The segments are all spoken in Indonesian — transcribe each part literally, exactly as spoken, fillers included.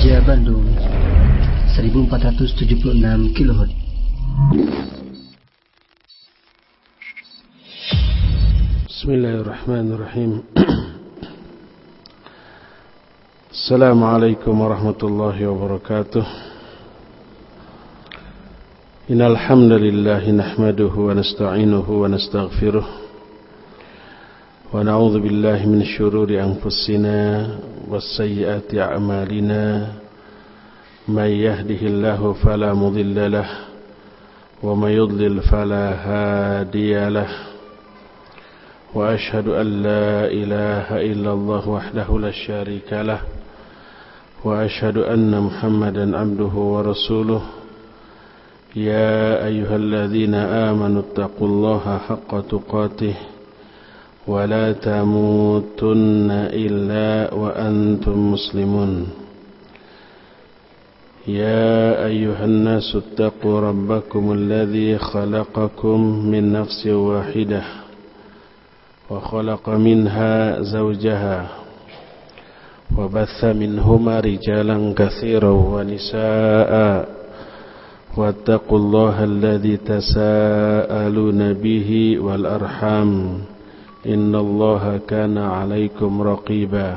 Roja Bandung seribu empat ratus tujuh puluh enam kilohertz. Bismillahirrahmanirrahim. Assalamualaikum warahmatullahi wabarakatuh. Innal hamdalillah nahmaduhu wa nasta'inuhu wa nastaghfiruh. ونعوذ بالله من شرور أنفسنا والسيئات أعمالنا من يهده الله فلا مضل له ومن يضلل فلا هادي له وأشهد أن لا إله إلا الله وحده لا شريك له وأشهد أن محمدا عبده ورسوله يا أيها الذين آمنوا اتقوا الله حق تقاته ولا تموتن إلا وأنتم مسلمون يا أيها الناس اتقوا ربكم الذي خلقكم من نفس واحدة وخلق منها زوجها وبث منهما رجالا كثيرا ونساء واتقوا الله الذي تساءلون به والأرحام إن الله كان عليكم رقيبا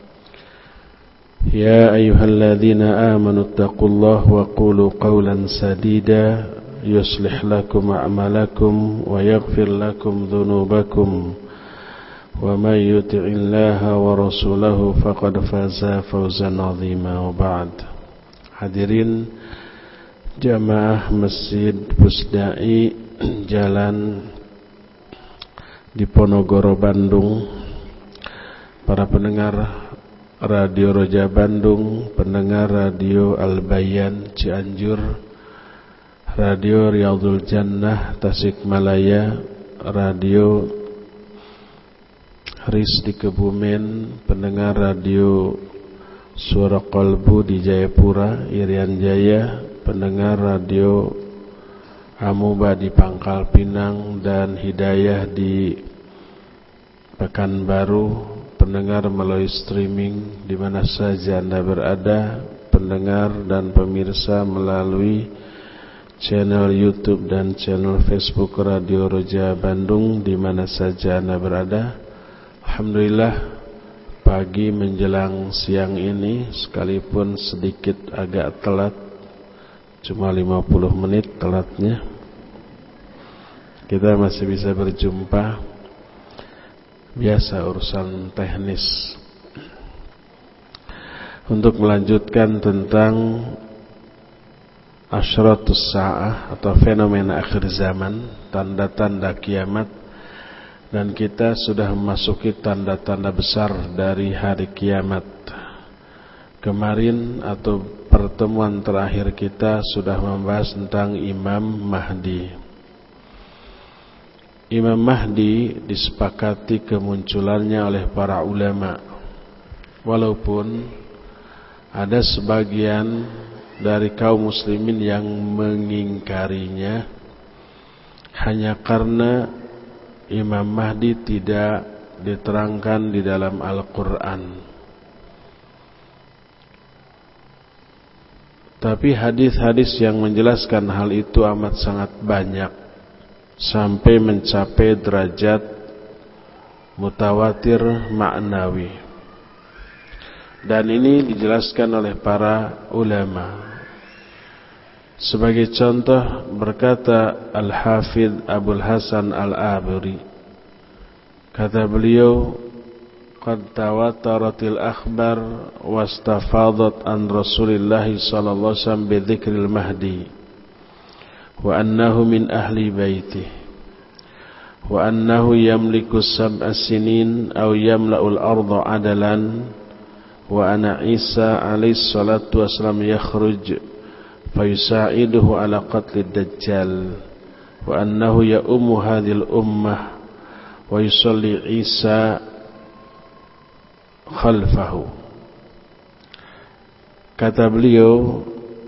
يا أيها الذين آمنوا اتقوا الله وقولوا قولا سديدا يصلح لكم أعمالكم ويغفر لكم ذنوبكم ومن يطع الله ورسوله فقد فاز فوزا عظيما وبعد. Hadirin jamaah Masjid Pusdai Jalan Diponegoro Bandung, para pendengar Radio Roja Bandung, pendengar Radio Al-Bayan Cianjur, Radio Riyadhul Jannah Tasikmalaya, Radio Ris di Kebumen, pendengar Radio Suara Kolbu di Jayapura, Irian Jaya, pendengar Radio Amuba di Pangkal Pinang dan Hidayah di Pekanbaru, pendengar melalui streaming di mana saja Anda berada, pendengar dan pemirsa melalui channel YouTube dan channel Facebook Radio Roja Bandung di mana saja Anda berada. Alhamdulillah, pagi menjelang siang ini sekalipun sedikit agak telat, cuma lima puluh menit telatnya, kita masih bisa berjumpa. Biasa urusan teknis. Untuk melanjutkan tentang asyratus sa'ah atau fenomena akhir zaman, tanda-tanda kiamat. Dan kita sudah memasuki tanda-tanda besar dari hari kiamat. Kemarin atau pertemuan terakhir kita sudah membahas tentang Imam Mahdi. Imam Mahdi disepakati kemunculannya oleh para ulama, walaupun ada sebagian dari kaum muslimin yang mengingkarinya hanya karena Imam Mahdi tidak diterangkan di dalam Al-Quran. Tapi hadis-hadis yang menjelaskan hal itu amat sangat banyak, sampai mencapai derajat mutawatir maknawi. Dan ini dijelaskan oleh para ulama. Sebagai contoh berkata Al-Hafidh Abul Hasan Al-Aburi, kata beliau, qad tawataratil akhbar wastafadat an Rasulillah sallallahu alaihi wasallam bi dzikril Mahdi wa annahu min ahli baitih wa annahu yamliku sab'a sinin aw yamla'ul arda adalan wa ana Isa alaihi salatu wassalam yakhruj fayusa'iduhu ala qatlid dajjal wa annahu ya'ummu hadhil ummah wa yusalli Isa khalfahu. Kata beliau,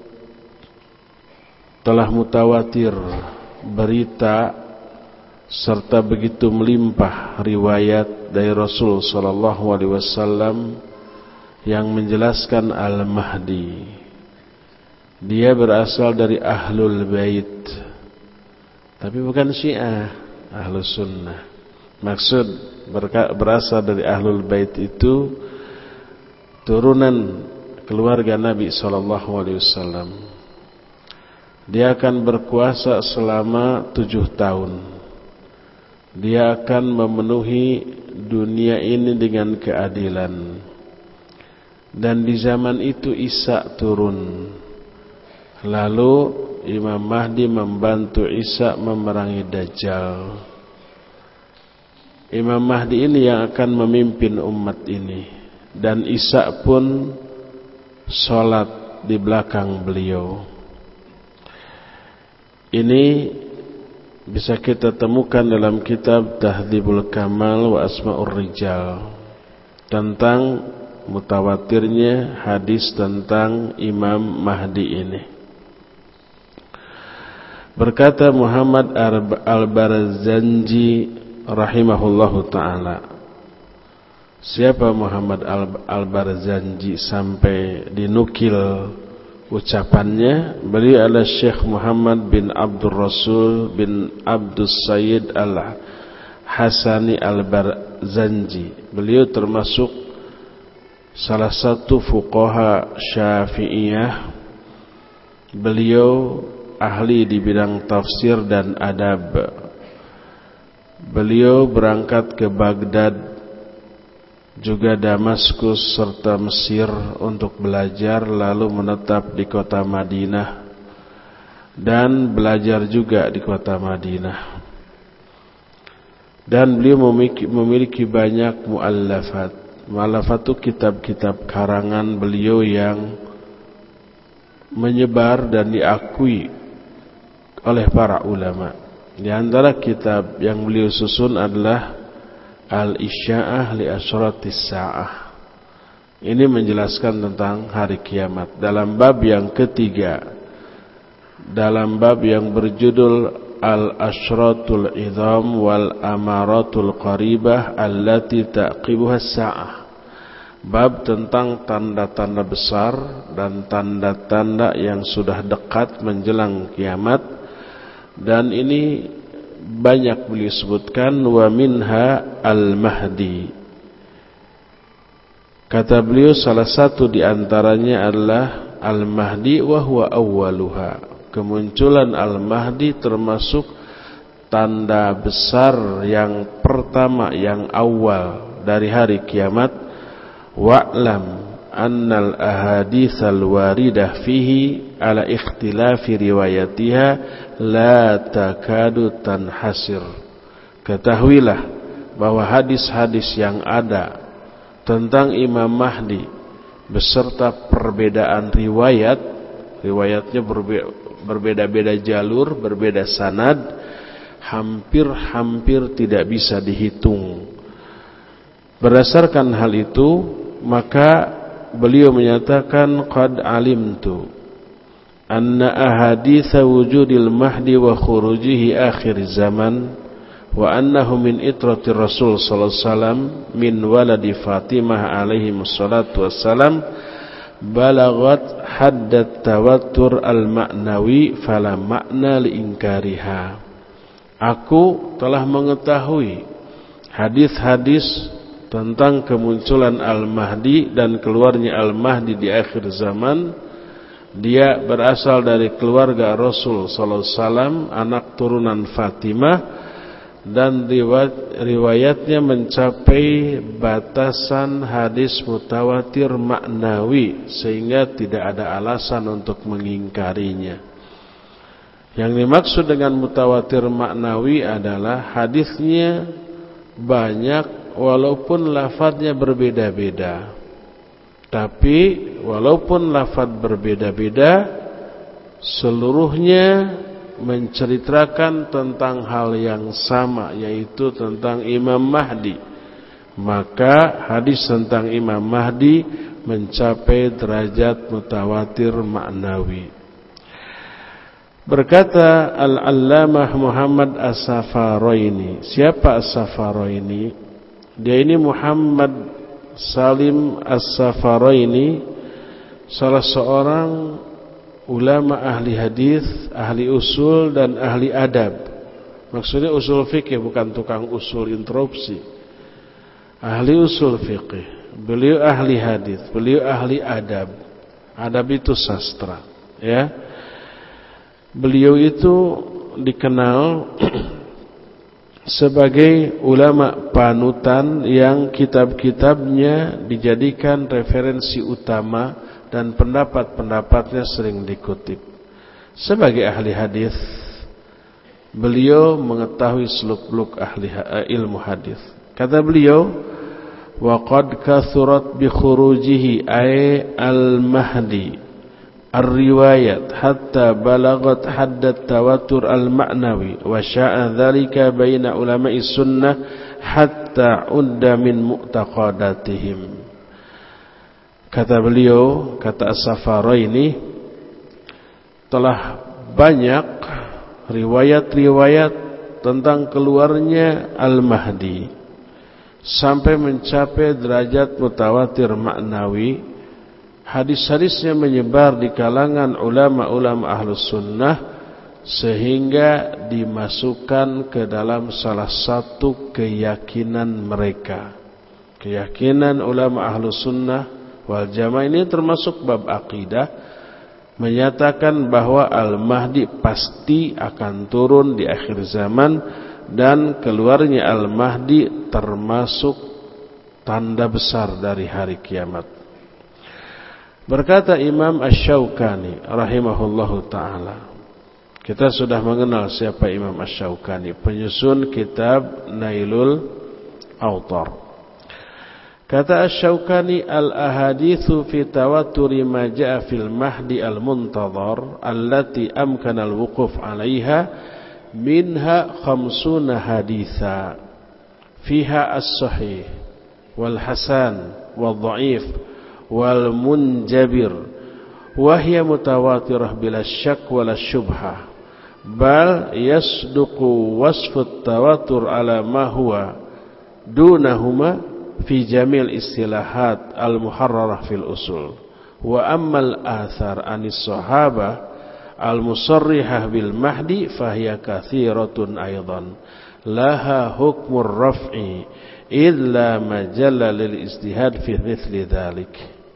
telah mutawatir berita serta begitu melimpah riwayat dari Rasul sallallahu alaihi wasallam yang menjelaskan Al-Mahdi. Dia berasal dari Ahlul Bait, tapi bukan Syiah, Ahlus Sunnah. Maksud berasal dari Ahlul Bait itu turunan keluarga Nabi sallallahu alaihi wasallam. Dia akan berkuasa selama tujuh tahun. Dia akan memenuhi dunia ini dengan keadilan. Dan di zaman itu Isa turun. Lalu Imam Mahdi membantu Isa memerangi Dajjal. Imam Mahdi ini yang akan memimpin umat ini. Dan Isa pun sholat di belakang beliau. Ini bisa kita temukan dalam kitab Tahdzibul Kamal wa Asma'ur Rijal, tentang mutawatirnya hadis tentang Imam Mahdi ini. Berkata Muhammad Al-Barzanji rahimahullahu ta'ala. Siapa Muhammad Al-Barzanji sampai dinukil ucapannya? Beliau adalah Syekh Muhammad bin Abdul Rasul bin Abdul Sayyid Al-Hasani Al-Barzanji. Beliau termasuk salah satu fuqaha Syafi'iyah. Beliau ahli di bidang tafsir dan adab. Beliau berangkat ke Baghdad, juga Damaskus serta Mesir untuk belajar, lalu menetap di kota Madinah dan belajar juga di kota Madinah. Dan beliau memiliki, memiliki banyak muallafat. Muallafat itu kitab-kitab karangan beliau yang menyebar dan diakui oleh para ulama. Di antara kitab yang beliau susun adalah Al-Isya'ah li Asyratis Sa'ah. Ini menjelaskan tentang hari kiamat dalam bab yang ketiga, dalam bab yang berjudul Al-Asyratul Idham wal Amaratul Qaribah allati taqibuha as-sa'ah. Bab tentang tanda-tanda besar dan tanda-tanda yang sudah dekat menjelang kiamat. Dan ini banyak beliau sebutkan, wa minha al-Mahdi. Kata beliau salah satu di antaranya adalah al-Mahdi wa huwa awwaluha. Kemunculan al-Mahdi termasuk tanda besar yang pertama, yang awal dari hari kiamat. Wa'lam annal ahaditsal waridah fihi ala ikhtilafi riwayatiha la takadu tanhasir. Ketahuilah bahwa hadis-hadis yang ada tentang Imam Mahdi beserta perbedaan riwayat, riwayatnya berbeda-beda jalur, berbeda sanad, hampir-hampir tidak bisa dihitung. Berdasarkan hal itu, maka beliau menyatakan qad alimtu anna ahaditsa wujudil mahdi wa khurujihi akhir zaman wa annahu min itratir rasul sallallahu alaihi wasallam min waladi Fatimah alaihi wassalatu wassalam balagat haddat tawattur al-ma'nawi fala makna li inkariha. Aku telah mengetahui hadis-hadis tentang kemunculan Al-Mahdi dan keluarnya Al-Mahdi di akhir zaman. Dia berasal dari keluarga Rasul sallallahu alaihi wasallam, anak turunan Fatimah, dan riwayat, riwayatnya mencapai batasan hadis mutawatir maknawi sehingga tidak ada alasan untuk mengingkarinya. Yang dimaksud dengan mutawatir maknawi adalah hadisnya banyak walaupun lafadznya berbeda-beda, tapi walaupun lafadz berbeda-beda, seluruhnya menceritakan tentang hal yang sama, yaitu tentang Imam Mahdi. Maka hadis tentang Imam Mahdi mencapai derajat mutawatir maknawi. Berkata Al-Allamah Muhammad As-Safaroini. Siapa As-Safaroini? Dia ini Muhammad Salim As-Safaraini, salah seorang ulama ahli hadis, ahli usul dan ahli adab. Maksudnya usul fikih, bukan tukang usul interupsi. Ahli usul fikih. Beliau ahli hadis, beliau ahli adab. Adab itu sastra, ya. Beliau itu dikenal sebagai ulama panutan yang kitab-kitabnya dijadikan referensi utama dan pendapat-pendapatnya sering dikutip. Sebagai ahli hadis, beliau mengetahui seluk-beluk ahli ilmu hadis. Kata beliau, wa qad kathurat bi khurujihi ay al-mahdi ar-riwayat hatta balagat haddat tawatur al-ma'nawi wa sya'a dhalika baina ulama'i sunnah hatta udda min mu'taqadatihim. Kata beliau, kata As-Safaraini, telah banyak riwayat-riwayat tentang keluarnya Al-Mahdi sampai mencapai derajat mutawatir maknawi. Hadis-hadisnya menyebar di kalangan ulama-ulama ahlus sunnah sehingga dimasukkan ke dalam salah satu keyakinan mereka. Keyakinan ulama ahlus sunnah wal jamaah ini termasuk bab akidah, menyatakan bahwa Al-Mahdi pasti akan turun di akhir zaman, dan keluarnya Al-Mahdi termasuk tanda besar dari hari kiamat. Berkata Imam Asy-Syaukani rahimahullahu ta'ala, kita sudah mengenal siapa Imam Asy-Syaukani, penyusun kitab Nailul Awtar. Kata Asy-Syaukani, al-ahaditsu fi tawaturi ma jaa fil mahdi al-muntadhar allati amkana al-wuquf 'alaiha minha khamsuna haditha fiha as-sahih wal hasan wal dha'if wal munjabir wa hiya mutawatirah bila syak wala syubhah bal yasduqu wasfu tawatur ala ma huwa dunahuma fi jamil istilahat al-muharrarah fil usul. Wa ammal athar anis sahaba al-musarrihah bil mahdi fahiya kathiratun aydan laha hukmur raf'i illa majalla lil istihad fi mithli dhalik.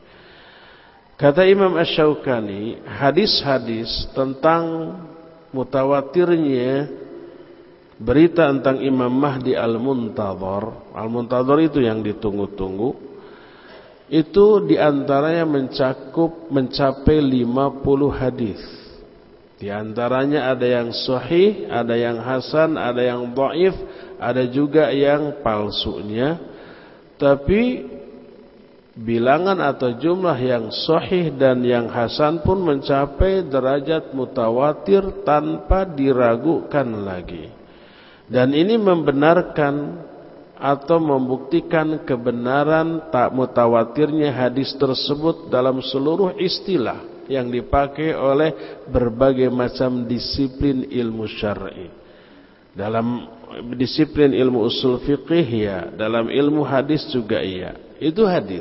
Kata Imam Asy-Syaukani, hadis-hadis tentang mutawatirnya berita tentang Imam Mahdi Al-Muntadhar, Al-Muntadhar itu yang ditunggu-tunggu, itu diantaranya mencakup mencapai lima puluh hadis. Di antaranya ada yang sahih, ada yang hasan, ada yang dhaif, ada juga yang palsunya. Tapi bilangan atau jumlah yang sahih dan yang hasan pun mencapai derajat mutawatir tanpa diragukan lagi. Dan ini membenarkan atau membuktikan kebenaran tak mutawatirnya hadis tersebut dalam seluruh istilah yang dipakai oleh berbagai macam disiplin ilmu syar'i. Dalam disiplin ilmu usul fiqih ya, dalam ilmu hadis juga iya. Itu hadis.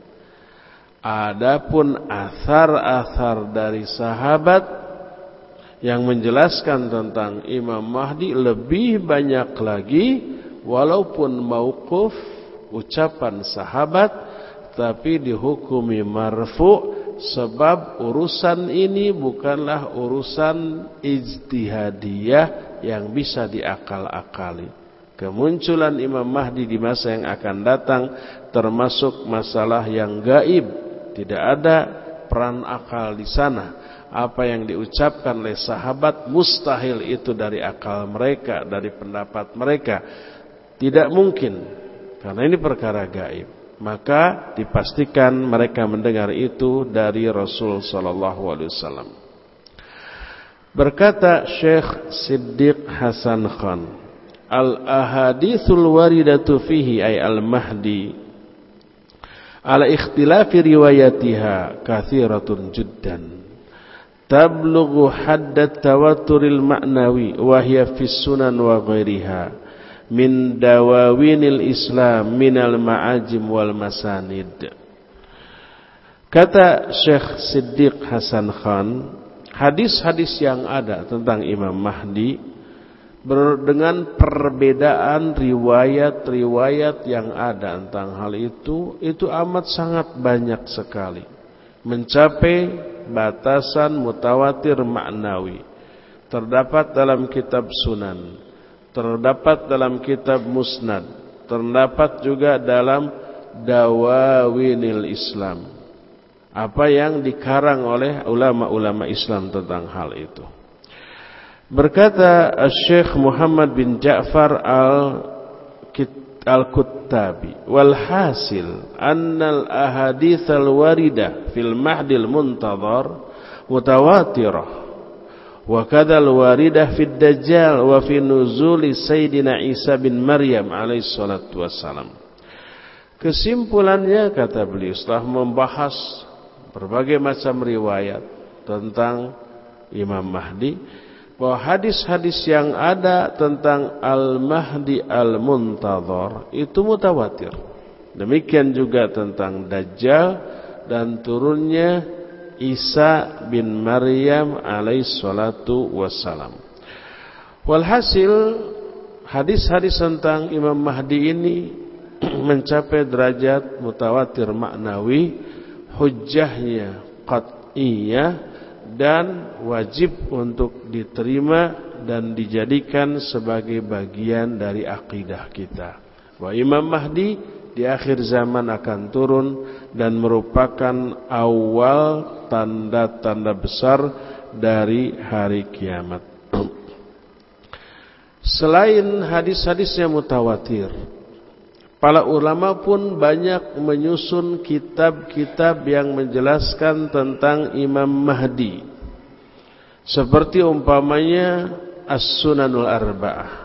Adapun athar-athar dari sahabat yang menjelaskan tentang Imam Mahdi lebih banyak lagi, walaupun mauquf ucapan sahabat tapi dihukumi marfu, sebab urusan ini bukanlah urusan ijtihadiyah yang bisa diakal-akali. Kemunculan Imam Mahdi di masa yang akan datang termasuk masalah yang gaib, tidak ada peran akal di sana. Apa yang diucapkan oleh sahabat mustahil itu dari akal mereka, dari pendapat mereka. Tidak mungkin, karena ini perkara gaib. Maka dipastikan mereka mendengar itu dari Rasul sallallahu alaihi wasallam. Berkata Syekh Siddiq Hasan Khan, al-ahadithul waridatu fihi ay al-mahdi ala ikhtilafi riwayatiha kathiratun jiddan tablughu haddat tawaturil ma'nawi wa hiya fis sunan wa ghairiha min dawawinil Islam minal ma'ajim wal masanid. Kata Syekh Siddiq Hasan Khan, hadis-hadis yang ada tentang Imam Mahdi dengan perbedaan riwayat-riwayat yang ada tentang hal itu, itu amat sangat banyak sekali, mencapai batasan mutawatir maknawi. Terdapat dalam kitab Sunan, terdapat dalam kitab Musnad, terdapat juga dalam Dawawinil Islam, apa yang dikarang oleh ulama-ulama Islam tentang hal itu. Berkata Syekh Muhammad bin Ja'far al-Kuttabi, wal hasil annal ahadits al-waridah fil mahdil muntadhar mutawatirah wa kadzal waridah fid dajjal wa fi nuzuli sayyidina Isa bin Maryam alaihi salatu wassalam. Kesimpulannya, kata beliau, setelah membahas berbagai macam riwayat tentang Imam Mahdi, bahwa hadis-hadis yang ada tentang Al-Mahdi Al-Muntadhar itu mutawatir. Demikian juga tentang Dajjal dan turunnya Isa bin Maryam alaihi salatu wassalam. Walhasil, hadis-hadis tentang Imam Mahdi ini mencapai derajat mutawatir maknawi, hujjahnya qat'iyah, dan wajib untuk diterima dan dijadikan sebagai bagian dari akidah kita, bahwa Imam Mahdi di akhir zaman akan turun dan merupakan awal tanda-tanda besar dari hari kiamat. Selain hadis-hadisnya mutawatir, para ulama pun banyak menyusun kitab-kitab yang menjelaskan tentang Imam Mahdi. Seperti umpamanya As-Sunanul Arba'ah,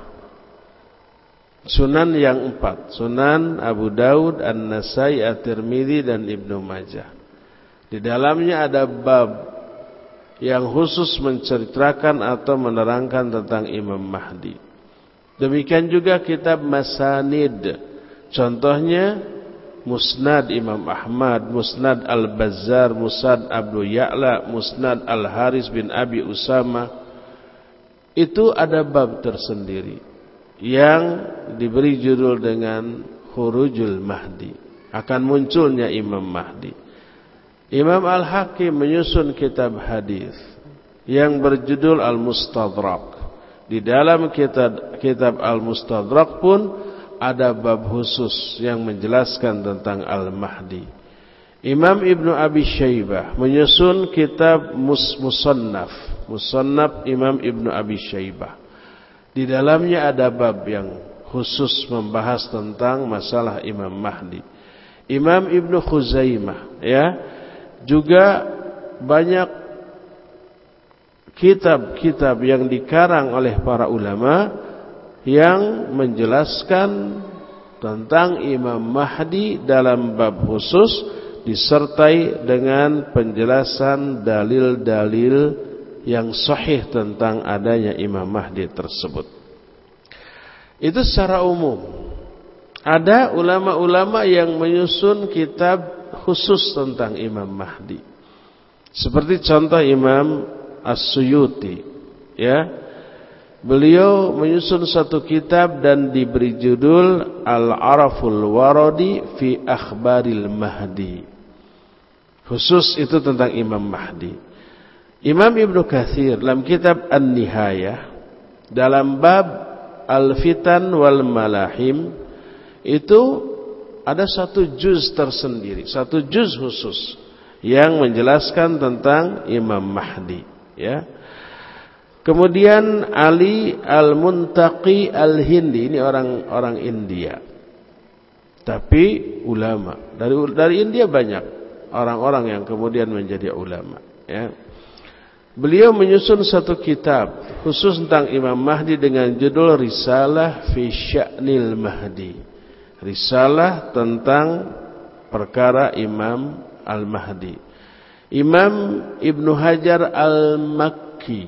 Sunan yang empat, Sunan Abu Daud, An-Nasai, At-Tirmidzi, dan Ibnu Majah. Di dalamnya ada bab yang khusus menceritakan atau menerangkan tentang Imam Mahdi. Demikian juga kitab Masanid, contohnya Musnad Imam Ahmad, Musnad Al-Bazzar, Musnad Abu Ya'la, Musnad Al-Haris bin Abi Usama. Itu ada bab tersendiri yang diberi judul dengan Khurujul Mahdi, akan munculnya Imam Mahdi. Imam Al-Hakim menyusun kitab hadis yang berjudul Al-Mustadrak. Di dalam kitab, kitab Al-Mustadrak pun ada bab khusus yang menjelaskan tentang Al-Mahdi. Imam Ibnu Abi Syaibah menyusun kitab Mus Musannaf, Musannaf Imam Ibnu Abi Syaibah. Di dalamnya ada bab yang khusus membahas tentang masalah Imam Mahdi. Imam Ibnu Khuzaimah, ya, juga banyak kitab-kitab yang dikarang oleh para ulama yang menjelaskan tentang Imam Mahdi dalam bab khusus, disertai dengan penjelasan dalil-dalil yang sahih tentang adanya Imam Mahdi tersebut. Itu secara umum. Ada ulama-ulama yang menyusun kitab khusus tentang Imam Mahdi. Seperti contoh Imam As-Suyuti, ya. Beliau menyusun satu kitab dan diberi judul Al-Araful Waradi fi Akhbaril Mahdi. Khusus itu tentang Imam Mahdi. Imam Ibnu Katsir dalam kitab An-Nihayah dalam bab Al-Fitan wal Malahim itu ada satu juz tersendiri, satu juz khusus yang menjelaskan tentang Imam Mahdi, ya. Kemudian Ali Al-Muntaqi Al-Hindi, ini orang-orang India, tapi ulama dari dari India, banyak orang-orang yang kemudian menjadi ulama, ya. Beliau menyusun satu kitab khusus tentang Imam Mahdi dengan judul Risalah fi Sya'nil Mahdi, risalah tentang perkara Imam Al-Mahdi. Imam Ibnu Hajar Al-Makki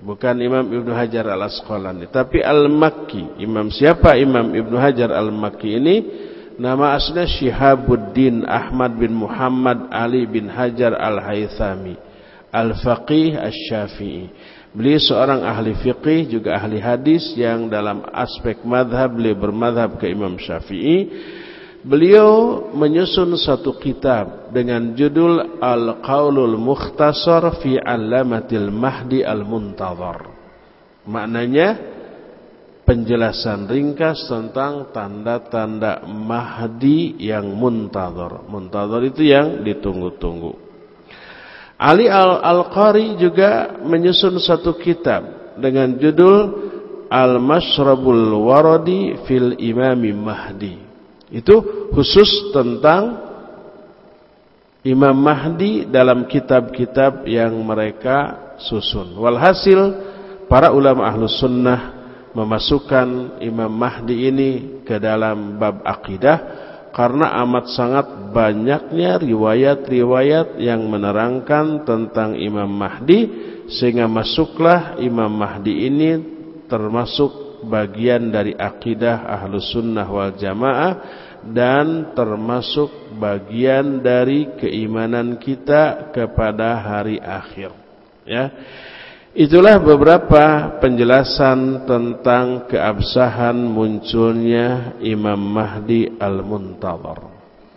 bukan Imam Ibnu Hajar Al-Asqalani, tapi Al-Makki. Imam siapa? Imam Ibnu Hajar Al-Makki ini nama aslinya Syihabuddin Ahmad bin Muhammad Ali bin Hajar Al-Haythami, Al-Faqih Asy-Syafi'i. Beliau seorang ahli fiqih juga ahli hadis yang dalam aspek madhab beliau bermadhab ke Imam Syafi'i. Beliau menyusun satu kitab dengan judul Al-Qaulul Mukhtasar fi Alamatil Mahdi Al-Muntadhar. Maknanya penjelasan ringkas tentang tanda-tanda Mahdi yang muntadhar. Muntadhar itu yang ditunggu-tunggu. Ali Al-Qari juga menyusun satu kitab dengan judul Al-Mashrabul Waradi fil Imami Mahdi. Itu khusus tentang Imam Mahdi dalam kitab-kitab yang mereka susun. Walhasil para ulama Ahlus Sunnah memasukkan Imam Mahdi ini ke dalam bab akidah karena amat sangat banyaknya riwayat-riwayat yang menerangkan tentang Imam Mahdi, sehingga masuklah Imam Mahdi ini termasuk bagian dari akidah Ahlus Sunnah wal Jamaah dan termasuk bagian dari keimanan kita kepada hari akhir. Ya, itulah beberapa penjelasan tentang keabsahan munculnya Imam Mahdi Al-Muntadhar.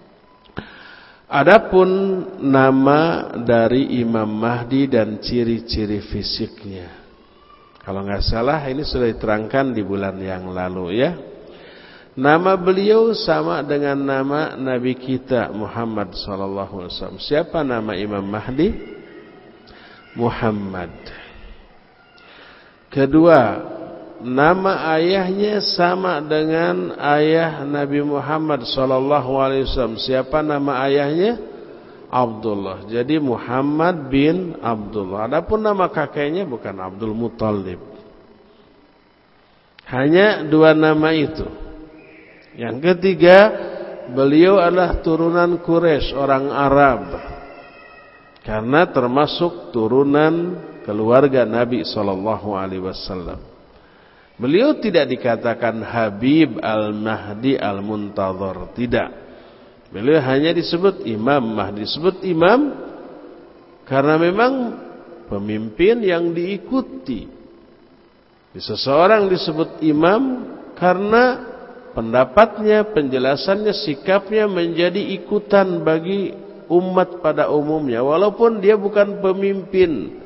Adapun nama dari Imam Mahdi dan ciri-ciri fisiknya, kalau nggak salah ini sudah diterangkan di bulan yang lalu ya. Nama beliau sama dengan nama Nabi kita Muhammad sallallahu alaihi wasallam. Siapa nama Imam Mahdi? Muhammad. Kedua, nama ayahnya sama dengan ayah Nabi Muhammad sallallahu alaihi wasallam. Siapa nama ayahnya? Abdullah. Jadi Muhammad bin Abdullah. Adapun nama kakeknya bukan Abdul Muthalib. Hanya dua nama itu. Yang ketiga, beliau adalah turunan Quraisy, orang Arab. Karena termasuk turunan keluarga Nabi sallallahu alaihi wasallam. Beliau tidak dikatakan Habib Al-Mahdi Al-Muntadhar, tidak. Beliau hanya disebut Imam Mahdi. Disebut imam karena memang pemimpin yang diikuti. Seseorang disebut imam karena pendapatnya, penjelasannya, sikapnya menjadi ikutan bagi umat pada umumnya. Walaupun dia bukan pemimpin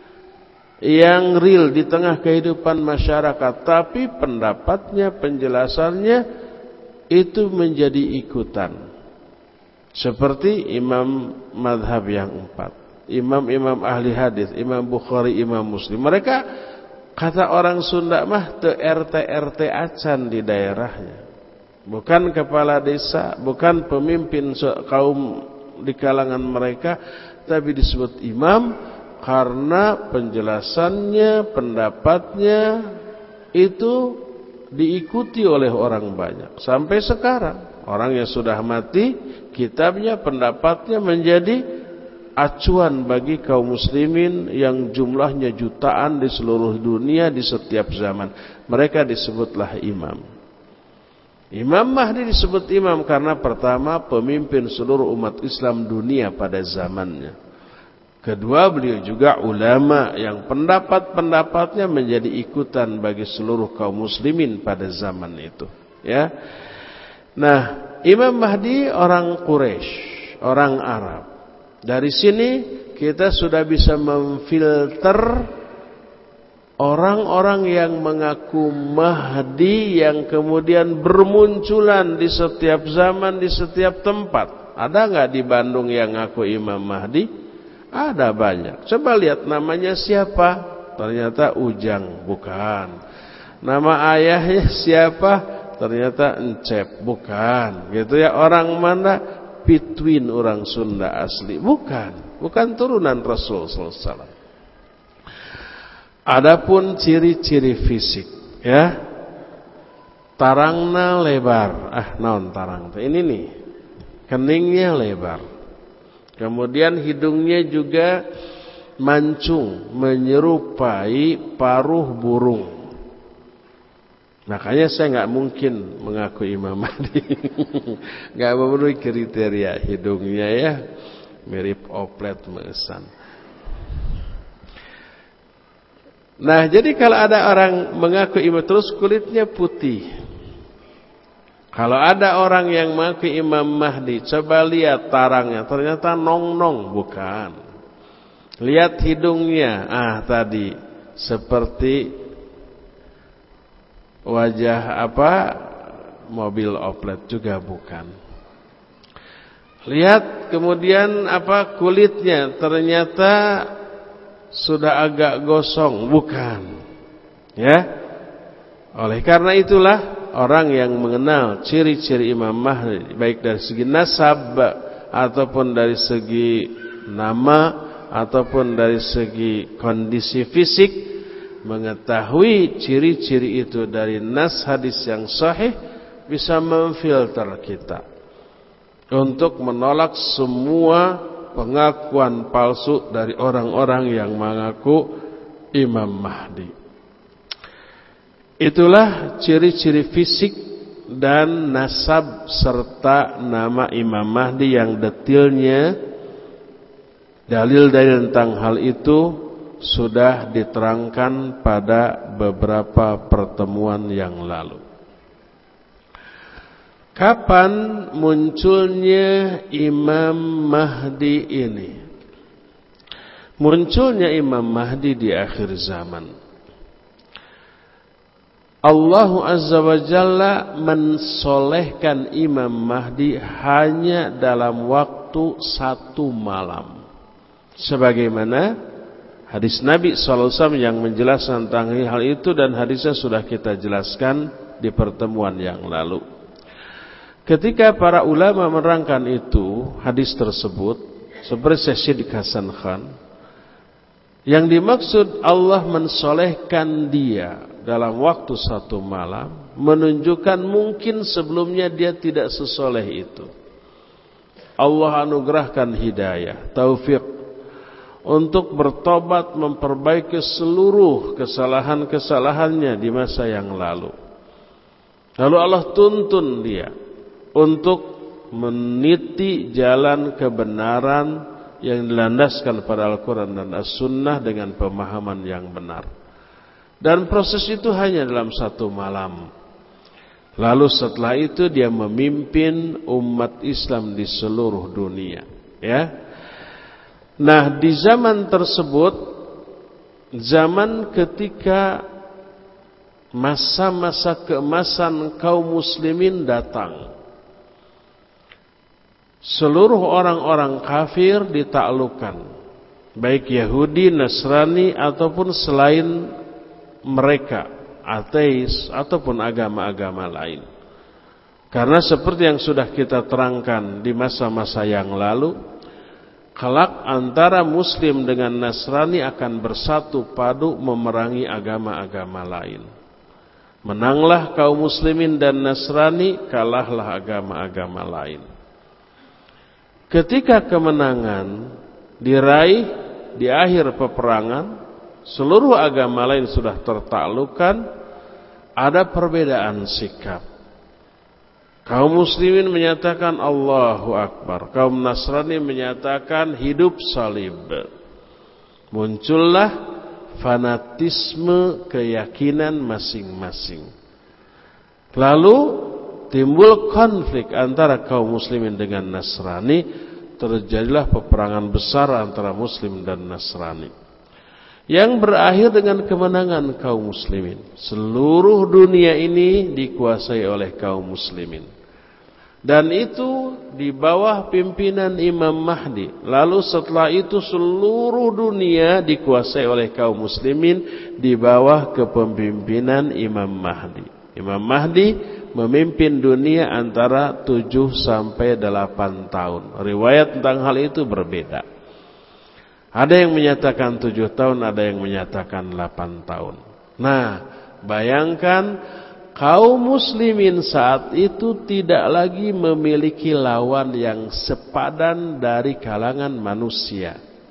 yang real di tengah kehidupan masyarakat, tapi pendapatnya, penjelasannya itu menjadi ikutan. Seperti imam madhab yang empat, imam-imam ahli hadis, Imam Bukhari, Imam Muslim. Mereka, kata orang Sunda mah, te R T R T acan di daerahnya. Bukan kepala desa, bukan pemimpin kaum di kalangan mereka, tapi disebut imam karena penjelasannya, pendapatnya itu diikuti oleh orang banyak. Sampai sekarang orang yang sudah mati, kitabnya, pendapatnya menjadi acuan bagi kaum muslimin yang jumlahnya jutaan di seluruh dunia di setiap zaman. Mereka disebutlah imam. Imam Mahdi disebut imam karena pertama pemimpin seluruh umat Islam dunia pada zamannya. Kedua, beliau juga ulama yang pendapat-pendapatnya menjadi ikutan bagi seluruh kaum muslimin pada zaman itu. Ya. Nah, Imam Mahdi orang Quraisy, orang Arab. Dari sini kita sudah bisa memfilter orang-orang yang mengaku Mahdi yang kemudian bermunculan di setiap zaman, di setiap tempat. Ada nggak di Bandung yang ngaku Imam Mahdi? Ada banyak. Coba lihat namanya siapa? Ternyata Ujang, bukan. Nama ayahnya siapa? Ternyata Encep, bukan. Gitu ya, orang mana? Pitwin, orang Sunda asli, bukan. Bukan turunan Rasul sallallahu alaihi wasallam. Adapun ciri-ciri fisik, ya. Tarangna lebar. Ah, naon tarang? Ini nih. Keningnya lebar. Kemudian hidungnya juga mancung, menyerupai paruh burung. Makanya saya nggak mungkin mengaku Imam Mahdi. Nggak memenuhi kriteria hidungnya ya, mirip oplet meesan. Nah, jadi kalau ada orang mengaku imam terus kulitnya putih. Kalau ada orang yang mengaku Imam Mahdi, coba lihat tarangnya, ternyata nong-nong, bukan. Lihat hidungnya, ah tadi seperti wajah apa? Mobil oplet juga bukan. Lihat kemudian apa kulitnya, ternyata sudah agak gosong, bukan. Ya. Oleh karena itulah orang yang mengenal ciri-ciri Imam Mahdi baik dari segi nasab ataupun dari segi nama ataupun dari segi kondisi fisik, mengetahui ciri-ciri itu dari nas hadis yang sahih bisa memfilter kita untuk menolak semua pengakuan palsu dari orang-orang yang mengaku Imam Mahdi. Itulah ciri-ciri fisik dan nasab serta nama Imam Mahdi yang detailnya dalil-dalil tentang hal itu sudah diterangkan pada beberapa pertemuan yang lalu. Kapan munculnya Imam Mahdi ini? Munculnya Imam Mahdi di akhir zaman. Allah Azza wa Jalla mensolehkan Imam Mahdi hanya dalam waktu satu malam. Sebagaimana hadis Nabi shallallahu alaihi wasallam yang menjelaskan tentang hal itu, dan hadisnya sudah kita jelaskan di pertemuan yang lalu. Ketika para ulama menerangkan itu, hadis tersebut, seperti Syekh Hasan Khan, yang dimaksud Allah mensolehkan dia dalam waktu satu malam, menunjukkan mungkin sebelumnya dia tidak sesoleh itu. Allah anugerahkan hidayah, taufik untuk bertobat, memperbaiki seluruh kesalahan-kesalahannya di masa yang lalu. Lalu Allah tuntun dia untuk meniti jalan kebenaran yang dilandaskan pada Al-Quran dan As-Sunnah dengan pemahaman yang benar. Dan proses itu hanya dalam satu malam. Lalu setelah itu dia memimpin umat Islam di seluruh dunia. Ya. Nah, di zaman tersebut, zaman ketika masa-masa keemasan kaum muslimin datang, seluruh orang-orang kafir ditaklukkan, baik Yahudi, Nasrani ataupun selain mereka, ateis ataupun agama-agama lain. Karena seperti yang sudah kita terangkan di masa-masa yang lalu, kelak antara Muslim dengan Nasrani akan bersatu padu memerangi agama-agama lain. Menanglah kaum Muslimin dan Nasrani, kalahlah agama-agama lain. Ketika kemenangan diraih di akhir peperangan, seluruh agama lain sudah tertaklukkan, ada perbedaan sikap. Kaum muslimin menyatakan Allahu Akbar, kaum Nasrani menyatakan hidup salib. Muncullah fanatisme keyakinan masing-masing. Lalu timbul konflik antara kaum muslimin dengan Nasrani, terjadilah peperangan besar antara Muslim dan Nasrani, yang berakhir dengan kemenangan kaum muslimin. Seluruh dunia ini dikuasai oleh kaum muslimin. Dan itu di bawah pimpinan Imam Mahdi. Lalu setelah itu seluruh dunia dikuasai oleh kaum muslimin di bawah kepemimpinan Imam Mahdi. Imam Mahdi memimpin dunia antara tujuh sampai delapan tahun. Riwayat tentang hal itu berbeda. Ada yang menyatakan tujuh tahun, ada yang menyatakan delapan tahun. Nah, bayangkan kaum muslimin saat itu tidak lagi memiliki lawan yang sepadan dari kalangan manusia.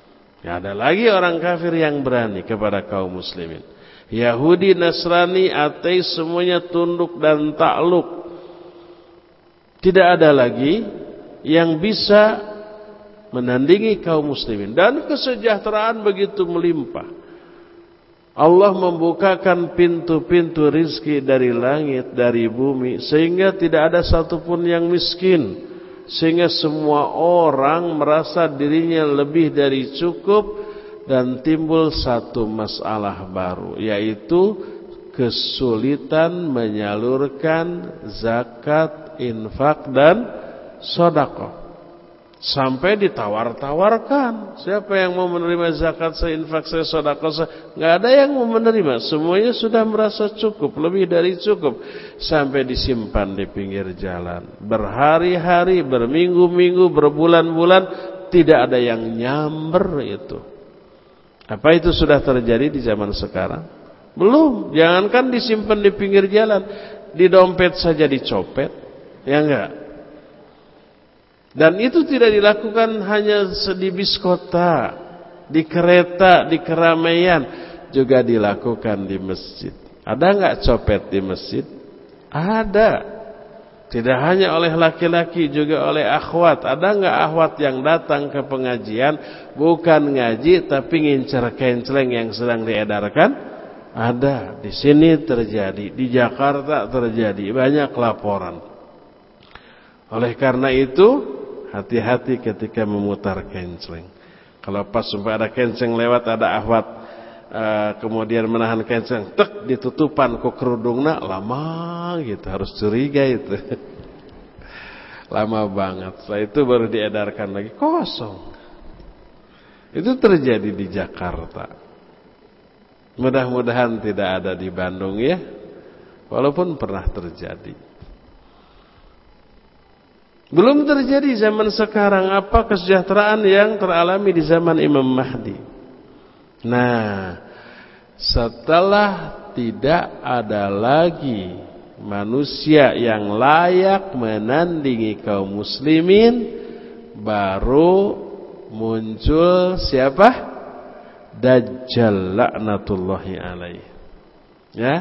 Tidak ada lagi orang kafir yang berani kepada kaum muslimin. Yahudi, Nasrani, ateis semuanya tunduk dan takluk. Tidak ada lagi yang bisa menandingi kaum muslimin. Dan kesejahteraan begitu melimpah. Allah membukakan pintu-pintu rizki dari langit, dari bumi, sehingga tidak ada satupun yang miskin. Sehingga semua orang merasa dirinya lebih dari cukup. Dan timbul satu masalah baru, yaitu kesulitan menyalurkan zakat, infak, dan sedekah. Sampai ditawar-tawarkan, siapa yang mau menerima zakat, saya infak, saya sedekah? Nggak ada yang mau menerima, semuanya sudah merasa cukup, lebih dari cukup. Sampai disimpan di pinggir jalan, berhari-hari, berminggu-minggu, berbulan-bulan, tidak ada yang nyamber itu. Apa itu sudah terjadi di zaman sekarang? Belum. Jangankan disimpan di pinggir jalan, di dompet saja dicopet, ya enggak? Dan itu tidak dilakukan hanya di bis kota, di kereta, di keramaian, juga dilakukan di masjid. Ada enggak copet di masjid? Ada. Tidak hanya oleh laki-laki, juga oleh akhwat. Ada enggak akhwat yang datang ke pengajian bukan ngaji tapi ngincer kenceleng yang sedang diedarkan? Ada. Di sini terjadi, di Jakarta terjadi, banyak laporan. Oleh karena itu, hati-hati ketika memutar kenceleng. Kalau pas sumpah ada kenceleng lewat, ada akhwat uh, kemudian menahan kenceleng, tek ditutupan ku kerudungna, lama gitu, harus curiga itu. Lama banget. Setelah itu baru diedarkan lagi, kosong. Itu terjadi di Jakarta. Mudah-mudahan tidak ada di Bandung ya, walaupun pernah terjadi. Belum terjadi zaman sekarang. Apa kesejahteraan yang teralami di zaman Imam Mahdi? Nah, setelah tidak ada lagi manusia yang layak menandingi kaum muslimin, baru muncul siapa? Dajjal laknatullahi alaih. Ya.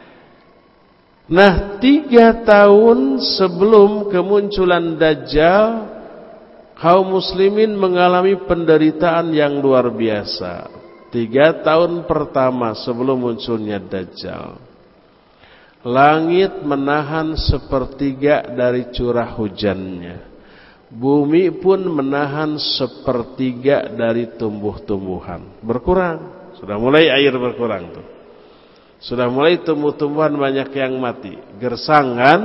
Nah, tiga tahun sebelum kemunculan Dajjal, kaum muslimin mengalami penderitaan yang luar biasa. Tiga tahun pertama sebelum munculnya Dajjal, langit menahan sepertiga dari curah hujannya. Bumi pun menahan sepertiga dari tumbuh-tumbuhan. Berkurang. Sudah mulai air berkurang tuh. Sudah mulai tumbuh-tumbuhan banyak yang mati. Gersang kan?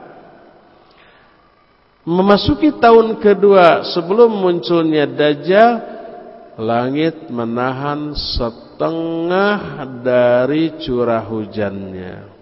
Memasuki tahun kedua sebelum munculnya Dajjal, langit menahan setengah dari curah hujannya.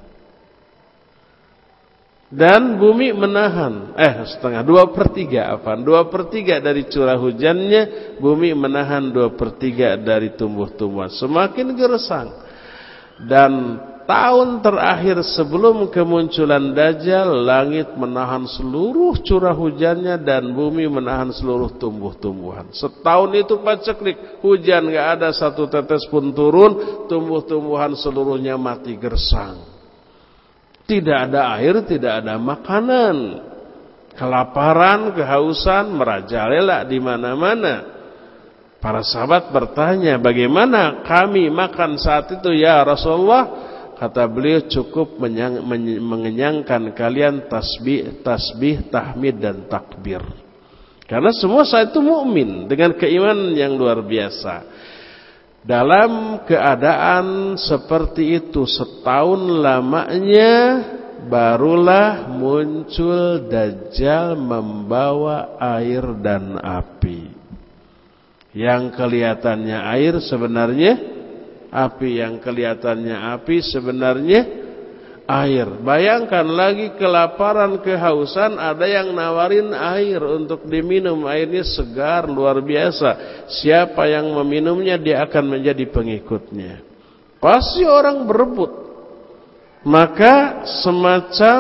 Dan bumi menahan, eh setengah, dua per tiga apa? Dua per tiga dari curah hujannya, bumi menahan dua per tiga dari tumbuh-tumbuhan. Semakin gersang. Dan tahun terakhir sebelum kemunculan Dajjal, langit menahan seluruh curah hujannya dan bumi menahan seluruh tumbuh-tumbuhan. Setahun itu paceklik, hujan gak ada satu tetes pun turun, tumbuh-tumbuhan seluruhnya mati gersang. Tidak ada air, tidak ada makanan. Kelaparan, kehausan merajalela di mana-mana. Para sahabat bertanya, bagaimana kami makan saat itu ya Rasulullah? Kata beliau, cukup menyang, men, mengenyangkan kalian tasbih, tasbih, tahmid dan takbir. Karena semua saat itu mukmin dengan keimanan yang luar biasa. Dalam keadaan seperti itu setahun lamanya, barulah muncul Dajjal membawa air dan api. Yang kelihatannya air sebenarnya api, yang kelihatannya api sebenarnya air. Bayangkan lagi kelaparan, kehausan, ada yang nawarin air untuk diminum. Airnya segar luar biasa. Siapa yang meminumnya dia akan menjadi pengikutnya. Pasti orang berebut. Maka semacam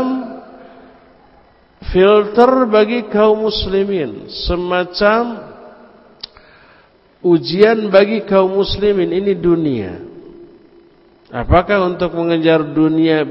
filter bagi kaum muslimin, semacam ujian bagi kaum muslimin ini dunia. Apakah untuk mengejar dunia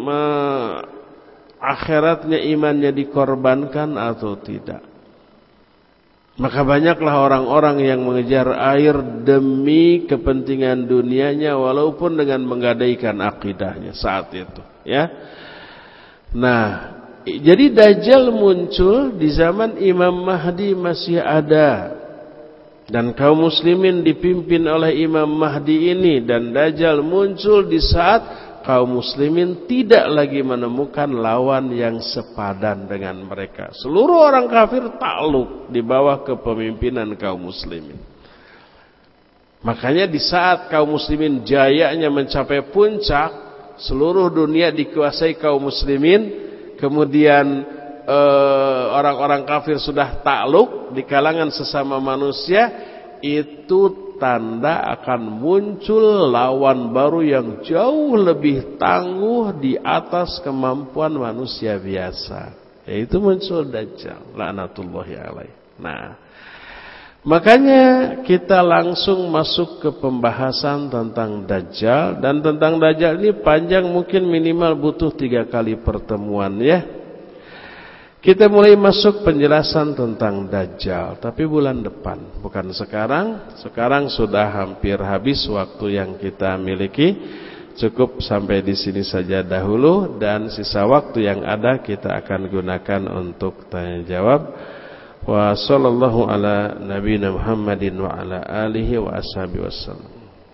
akhiratnya imannya dikorbankan atau tidak? Maka banyaklah orang-orang yang mengejar air demi kepentingan dunianya walaupun dengan menggadaikan akidahnya saat itu, ya. Nah, jadi Dajjal muncul di zaman Imam Mahdi masih ada. Dan kaum muslimin dipimpin oleh Imam Mahdi ini, dan Dajjal muncul di saat kaum muslimin tidak lagi menemukan lawan yang sepadan dengan mereka. Seluruh orang kafir takluk di bawah kepemimpinan kaum muslimin. Makanya di saat kaum muslimin jayanya mencapai puncak, seluruh dunia dikuasai kaum muslimin, kemudian eh, orang-orang kafir sudah takluk di kalangan sesama manusia, itu tanda akan muncul lawan baru yang jauh lebih tangguh di atas kemampuan manusia biasa, yaitu muncul Dajjal laknatullahi alaih. Nah, makanya kita langsung masuk ke pembahasan tentang Dajjal. Dan tentang Dajjal ini panjang, mungkin minimal butuh tiga kali pertemuan, ya. Kita mulai masuk penjelasan tentang Dajjal, tapi bulan depan, bukan sekarang. Sekarang sudah hampir habis waktu yang kita miliki. Cukup sampai di sini saja dahulu, dan sisa waktu yang ada kita akan gunakan untuk tanya jawab. Wa sallallahu ala nabiyina Muhammadin wa ala alihi wa ashabihi wasallam.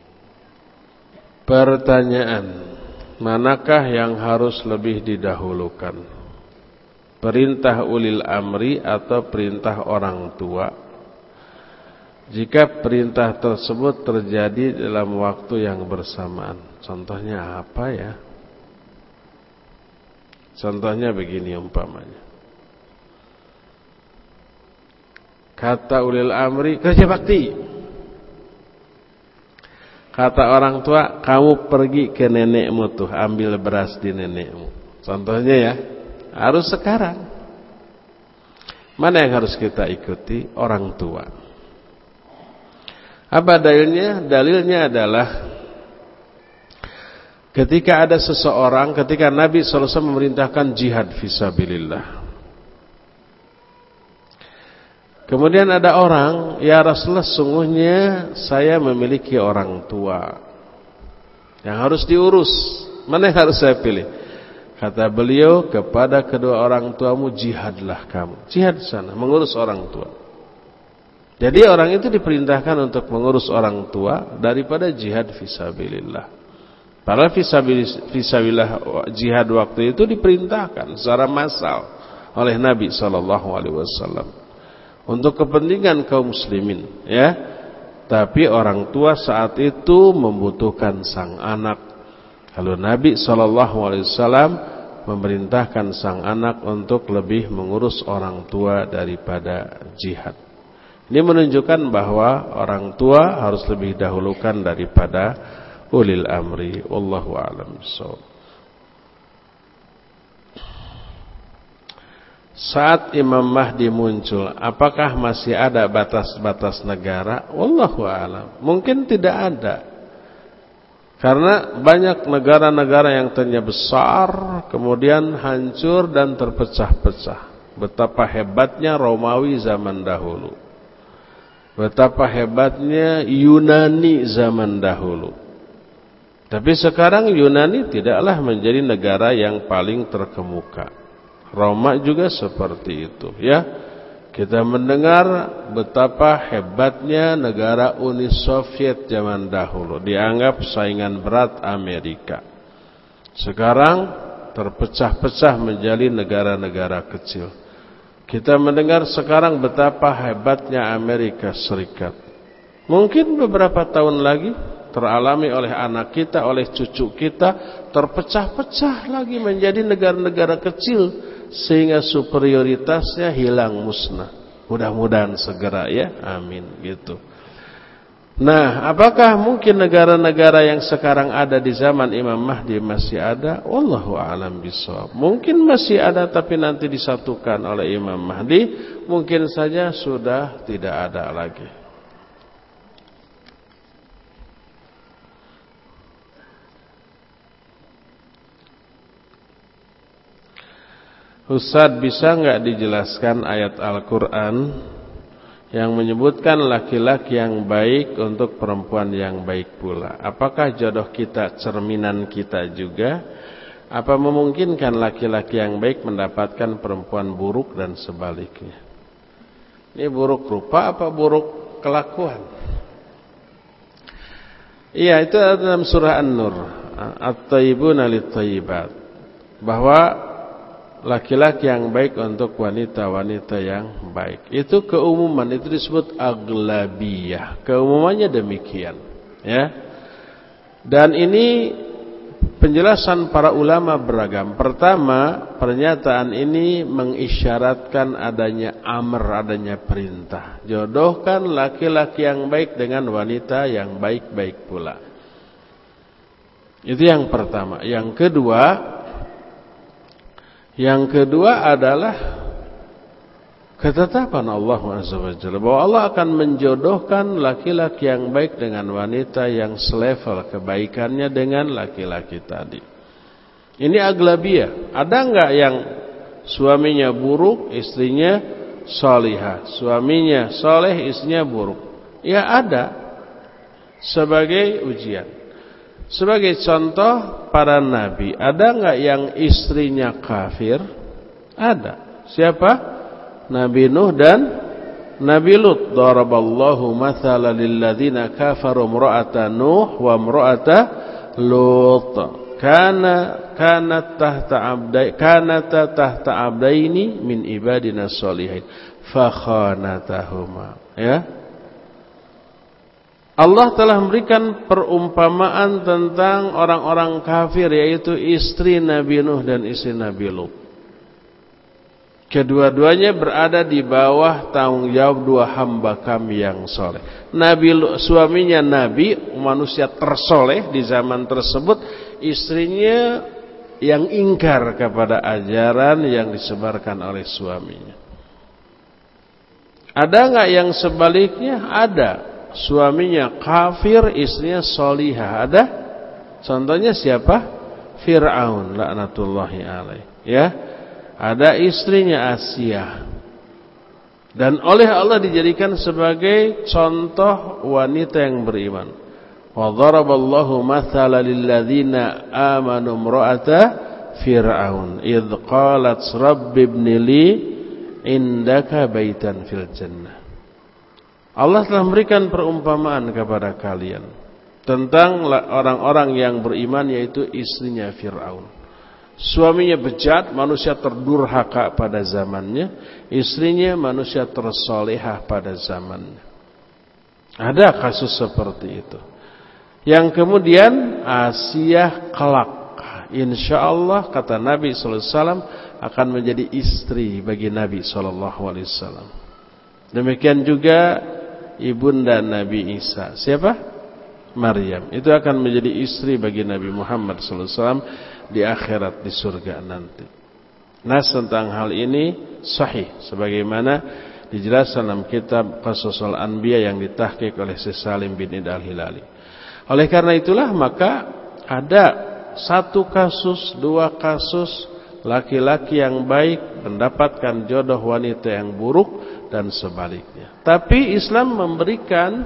Pertanyaan, manakah yang harus lebih didahulukan? Perintah ulil amri atau perintah orang tua? Jika perintah tersebut terjadi dalam waktu yang bersamaan. Contohnya apa ya? Contohnya begini umpamanya. Kata ulil amri, kerja bakti. Kata orang tua, kamu pergi ke nenekmu tuh, ambil beras di nenekmu. Contohnya ya. Harus sekarang. Mana yang harus kita ikuti? Orang tua. Apa dalilnya? Dalilnya adalah ketika ada seseorang, ketika Nabi shallallahu alaihi wasallam memerintahkan jihad fisabilillah. Kemudian ada orang, ya Rasulullah, sungguhnya saya memiliki orang tua yang harus diurus. Mana yang harus saya pilih? Kata beliau, kepada kedua orang tuamu jihadlah kamu. Jihad sana, mengurus orang tua. Jadi orang itu diperintahkan untuk mengurus orang tua daripada jihad fisabilillah. Padahal fisabilillah jihad waktu itu diperintahkan secara massal oleh Nabi shallallahu alaihi wasallam untuk kepentingan kaum muslimin, ya. Tapi orang tua saat itu membutuhkan sang anak. Kalau Nabi shallallahu alaihi wasallam memerintahkan sang anak untuk lebih mengurus orang tua daripada jihad. Ini menunjukkan bahwa orang tua harus lebih dahulukan daripada ulil amri. Wallahu a'lam bishawab. Saat Imam Mahdi muncul, apakah masih ada batas-batas negara? Wallahu a'lam. Mungkin tidak ada. Karena banyak negara-negara yang tadinya besar kemudian hancur dan terpecah-pecah. Betapa hebatnya Romawi zaman dahulu. Betapa hebatnya Yunani zaman dahulu. Tapi sekarang Yunani tidaklah menjadi negara yang paling terkemuka. Roma juga seperti itu, ya. Kita mendengar betapa hebatnya negara Uni Soviet zaman dahulu, dianggap saingan berat Amerika. Sekarang terpecah-pecah menjadi negara-negara kecil. Kita mendengar sekarang betapa hebatnya Amerika Serikat. Mungkin beberapa tahun lagi teralami oleh anak kita, oleh cucu kita, terpecah-pecah lagi menjadi negara-negara kecil, sehingga superioritasnya hilang musnah. Mudah-mudahan segera, ya, amin, gitu. Nah, apakah mungkin negara-negara yang sekarang ada di zaman Imam Mahdi masih ada? Wallahu a'lam bishawab. Mungkin masih ada, tapi nanti disatukan oleh Imam Mahdi. Mungkin saja sudah tidak ada lagi. Ustaz, bisa enggak dijelaskan ayat Al-Quran yang menyebutkan laki-laki yang baik untuk perempuan yang baik pula? Apakah jodoh kita cerminan kita juga? Apa memungkinkan laki-laki yang baik mendapatkan perempuan buruk dan sebaliknya? Ini buruk rupa apa buruk kelakuan? Iya, itu dalam surah An-Nur, At-Tayyibuna lit-Tayyibat, bahwa laki-laki yang baik untuk wanita-wanita yang baik. Itu keumuman, itu disebut aglabiyah. Keumumannya demikian, ya. Dan ini penjelasan para ulama beragam. Pertama, pernyataan ini mengisyaratkan adanya amr, adanya perintah. Jodohkan laki-laki yang baik dengan wanita yang baik-baik pula. Itu yang pertama. Yang kedua, yang kedua adalah ketetapan Allah Azza wa Jalla bahwa Allah akan menjodohkan laki-laki yang baik dengan wanita yang selevel kebaikannya dengan laki-laki tadi. Ini aglabiyah. Ada enggak yang suaminya buruk, istrinya salihah, suaminya soleh, istrinya buruk? Ya ada, sebagai ujian. Sebagai contoh para nabi, ada enggak yang istrinya kafir? Ada. Siapa? Nabi Nuh dan Nabi Lut. Daraballahu mathalan lil ladzina kafaru imra'ata Nuh wa imra'ata Lut. Kana kanat tahta abdai kanata tahta abdaini min ibadina sholihin fa khanatahuma. Ya. Allah telah memberikan perumpamaan tentang orang-orang kafir, yaitu istri Nabi Nuh dan istri Nabi Lut. Kedua-duanya berada di bawah tanggung jawab dua hamba kami yang soleh. Nabi, suaminya Nabi, manusia tersoleh di zaman tersebut. Istrinya yang ingkar kepada ajaran yang disebarkan oleh suaminya. Ada enggak yang sebaliknya? Ada. Suaminya kafir, istrinya solihah. Ada? Contohnya siapa? Fir'aun laknatullahi alaih. Ya. Ada istrinya Asia. Dan oleh Allah dijadikan sebagai contoh wanita yang beriman. Wa dharaballahu mathalan lil ladzina amanu imra'ata fir'aun idz qalat rabbi ibni li indaka baitan fil jannah. Allah telah memberikan perumpamaan kepada kalian tentang orang-orang yang beriman, yaitu istrinya Fir'aun. Suaminya bejat, manusia terdurhaka pada zamannya. Istrinya manusia tersolehah pada zamannya. Ada kasus seperti itu. Yang kemudian Asia kelak, insya Allah kata Nabi sallallahu alaihi wasallam, akan menjadi istri bagi Nabi sallallahu alaihi wasallam. Demikian juga ibunda Nabi Isa. Siapa? Maryam. Itu akan menjadi istri bagi Nabi Muhammad sallallahu alaihi wasallam di akhirat, di surga nanti. Nas tentang hal ini sahih sebagaimana dijelaskan dalam kitab Qasasul Anbiya yang ditahqiq oleh Syekh Salim bin Id Al-Hilali. Oleh karena itulah maka ada satu kasus, dua kasus laki-laki yang baik mendapatkan jodoh wanita yang buruk dan sebaliknya. Tapi Islam memberikan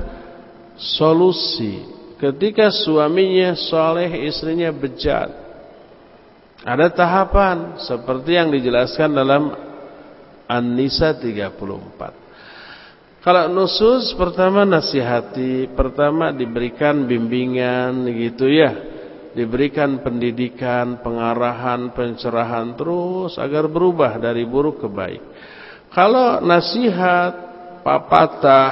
solusi ketika suaminya soleh, istrinya bejat. Ada tahapan seperti yang dijelaskan dalam An-Nisa tiga puluh empat. Kalau nusus, pertama nasihati, pertama diberikan bimbingan gitu ya. Diberikan pendidikan, pengarahan, pencerahan terus agar berubah dari buruk ke baik. Kalau nasihat, papatah,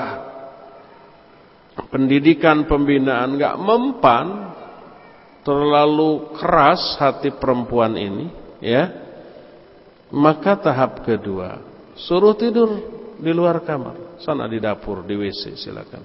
pendidikan, pembinaan enggak mempan, terlalu keras hati perempuan ini, ya, maka tahap kedua, suruh tidur di luar kamar, sana di dapur, di W C silakan.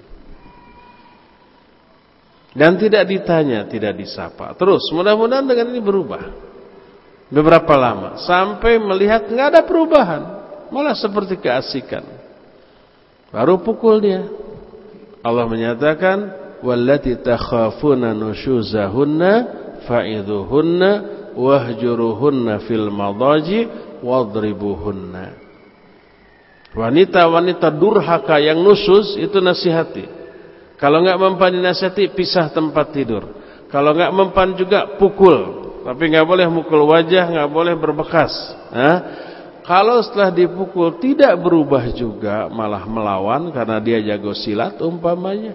Dan tidak ditanya, tidak disapa. Terus mudah-mudahan dengan ini berubah. Beberapa lama sampai melihat nggak ada perubahan, malah seperti keasikan. Baru pukul dia. Allah menyatakan, wallati takhafuna nushuzahunna fa'idhuhunna wahjuruhunna fil madaji wadribuhunna. Wanita-wanita durhaka yang nusyuz itu nasihati. Kalau enggak mempan dinasihati, pisah tempat tidur. Kalau enggak mempan juga pukul. Tapi enggak boleh mukul wajah, enggak boleh berbekas. Nah, kalau setelah dipukul tidak berubah juga, malah melawan karena dia jago silat umpamanya.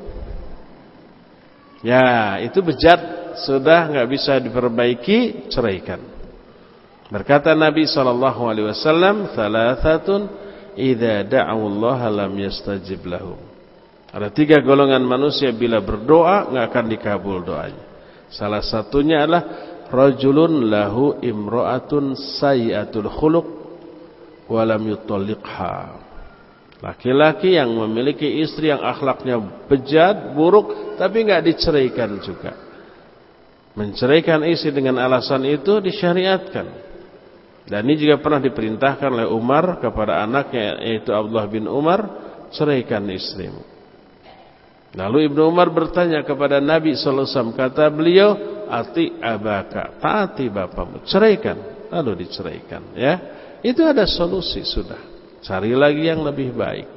Ya, itu bejat, sudah enggak bisa diperbaiki, ceraikan. Berkata Nabi sallallahu alaihi wasallam, "Thalathatun idza da'u Allah lam yastajib lahum." Ada tiga golongan manusia bila berdoa enggak akan dikabul doanya. Salah satunya adalah rajulun lahu imra'atun sayyi'atul khuluq wa lam yutalliqha. Laki-laki yang memiliki istri yang akhlaknya bejat, buruk, tapi enggak diceraikan juga. Menceraikan istri dengan alasan itu disyariatkan. Dan ini juga pernah diperintahkan oleh Umar kepada anaknya, yaitu Abdullah bin Umar, ceraikan istrimu. Lalu Ibnu Umar bertanya kepada Nabi sallallahu alaihi wasallam, kata beliau, ati abaka, taati bapamu, ceraikan. Lalu diceraikan, ya. Itu ada solusi sudah. Cari lagi yang lebih baik.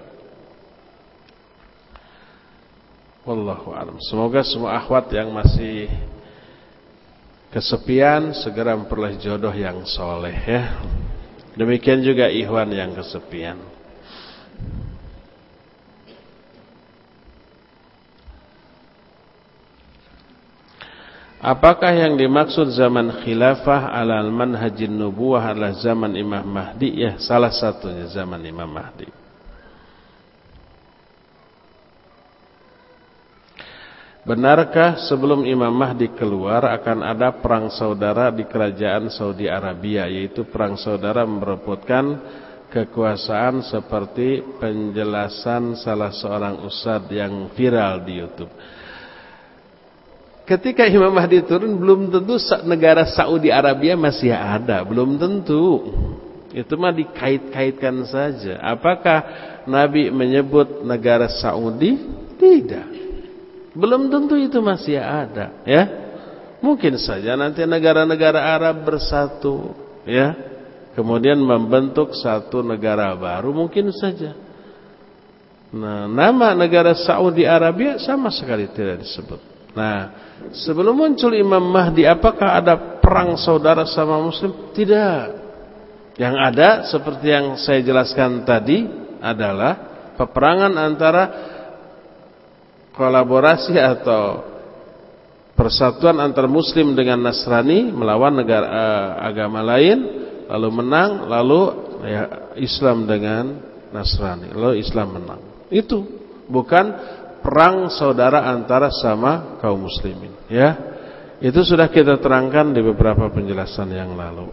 Wallahu a'lam. Semoga semua akhwat yang masih kesepian segera memperoleh jodoh yang soleh, ya. Demikian juga ikhwan yang kesepian. Apakah yang dimaksud zaman khilafah alal manhajin nubuwah adalah zaman Imam Mahdi? Ya, salah satunya zaman Imam Mahdi. Benarkah sebelum Imam Mahdi keluar akan ada perang saudara di kerajaan Saudi Arabia, yaitu perang saudara merebutkan kekuasaan seperti penjelasan salah seorang ustadz yang viral di YouTube? Ketika Imam Mahdi turun, belum tentu negara Saudi Arabia masih ada, belum tentu. Itu mah dikait-kaitkan saja. Apakah Nabi menyebut negara Saudi? Tidak. Belum tentu itu masih ada, ya. Mungkin saja nanti negara-negara Arab bersatu, ya. Kemudian membentuk satu negara baru, mungkin saja. Nah, nama negara Saudi Arabia sama sekali tidak disebut. Nah, sebelum muncul Imam Mahdi, apakah ada perang saudara sama Muslim? Tidak. Yang ada seperti yang saya jelaskan tadi adalah peperangan antara kolaborasi atau persatuan antar Muslim dengan Nasrani melawan negara uh, agama lain, lalu menang, lalu ya, Islam dengan Nasrani, lalu Islam menang. Itu bukan perang saudara antara sama kaum muslimin, ya. Itu sudah kita terangkan di beberapa penjelasan yang lalu.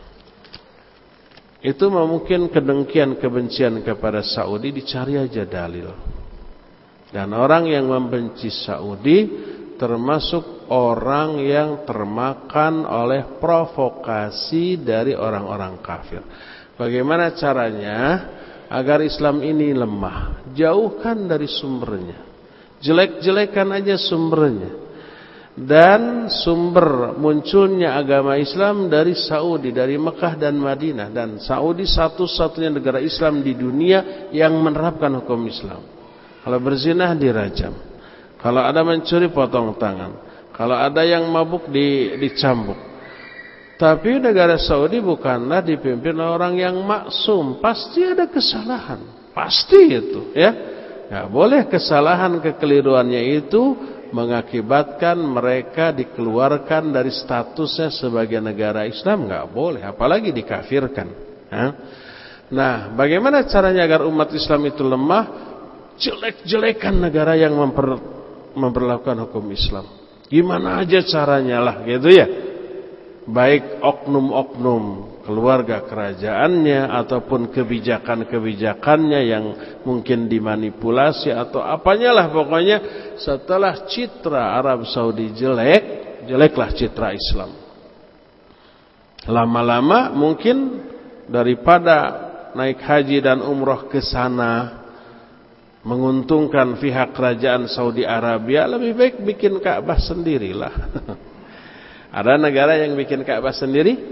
Itu mungkin kedengkian, kebencian kepada Saudi, dicari aja dalil. Dan orang yang membenci Saudi termasuk orang yang termakan oleh provokasi dari orang-orang kafir. Bagaimana caranya agar Islam ini lemah? Jauhkan dari sumbernya. Jelek-jelekan aja sumbernya. Dan sumber munculnya agama Islam dari Saudi, dari Mekah dan Madinah. Dan Saudi satu-satunya negara Islam di dunia yang menerapkan hukum Islam. Kalau berzina dirajam. Kalau ada mencuri potong tangan. Kalau ada yang mabuk di, dicambuk. Tapi negara Saudi bukanlah dipimpin orang yang maksum. Pasti ada kesalahan. Pasti itu, ya. Gak boleh kesalahan kekeliruannya itu mengakibatkan mereka dikeluarkan dari statusnya sebagai negara Islam. Gak boleh, apalagi dikafirkan. Nah, bagaimana caranya agar umat Islam itu lemah? Jelek-jelekan negara yang memper, memperlakukan hukum Islam. Gimana aja caranya lah, gitu ya. Baik oknum-oknum keluarga kerajaannya ataupun kebijakan-kebijakannya yang mungkin dimanipulasi atau apanya lah, pokoknya setelah citra Arab Saudi jelek, jeleklah citra Islam. Lama-lama mungkin daripada naik haji dan umroh ke sana menguntungkan pihak kerajaan Saudi Arabia, lebih baik bikin Ka'bah sendirilah. Ada negara yang bikin Ka'bah sendiri?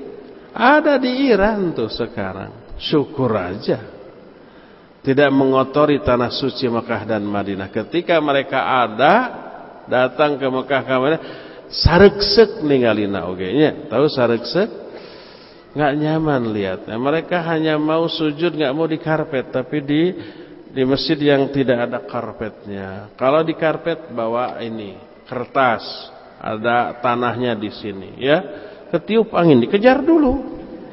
Ada di Iran tuh sekarang. Syukur aja. Tidak mengotori tanah suci Mekah dan Madinah. Ketika mereka ada, datang ke Mekah ke Madinah, sareksek ninggalina ogenya. Tahu sareksek? Nggak nyaman lihatnya. Mereka hanya mau sujud, nggak mau di karpet, tapi di di masjid yang tidak ada karpetnya. Kalau di karpet bawa ini kertas, ada tanahnya di sini, ya. Ketiup angin, dikejar dulu.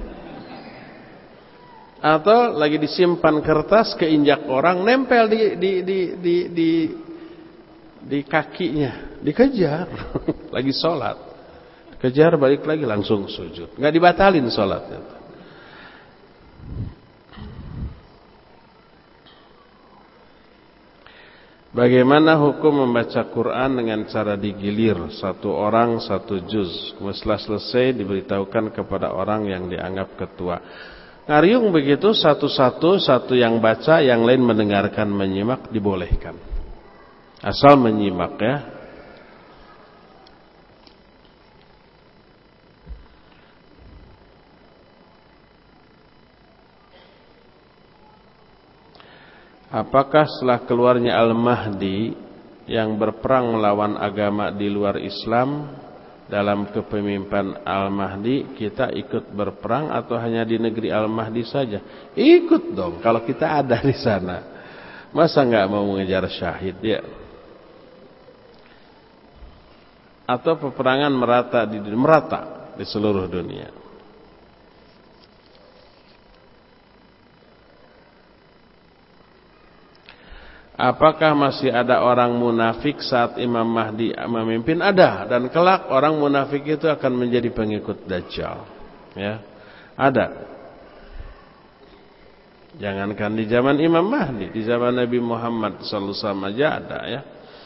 Atau lagi disimpan kertas, keinjak orang, nempel di di di di di, di kakinya, dikejar. Lagi sholat, kejar balik lagi langsung sujud, nggak dibatalin sholatnya. Bagaimana hukum membaca Quran dengan cara digilir, satu orang satu juz, setelah selesai diberitahukan kepada orang yang dianggap ketua. Ngariung begitu, satu-satu, satu yang baca, yang lain mendengarkan, menyimak, dibolehkan. Asal menyimak, ya. Apakah setelah keluarnya Al-Mahdi yang berperang melawan agama di luar Islam, dalam kepemimpinan Al-Mahdi kita ikut berperang atau hanya di negeri Al-Mahdi saja? Ikut dong, kalau kita ada di sana. Masa nggak mau mengejar syahid, ya? Atau peperangan merata di merata di seluruh dunia. Apakah masih ada orang munafik saat Imam Mahdi memimpin? Ada, dan kelak orang munafik itu akan menjadi pengikut Dajjal. Ya, ada. Jangankan di zaman Imam Mahdi, di zaman Nabi Muhammad sallallahu alaihi wasallam aja ada, ya.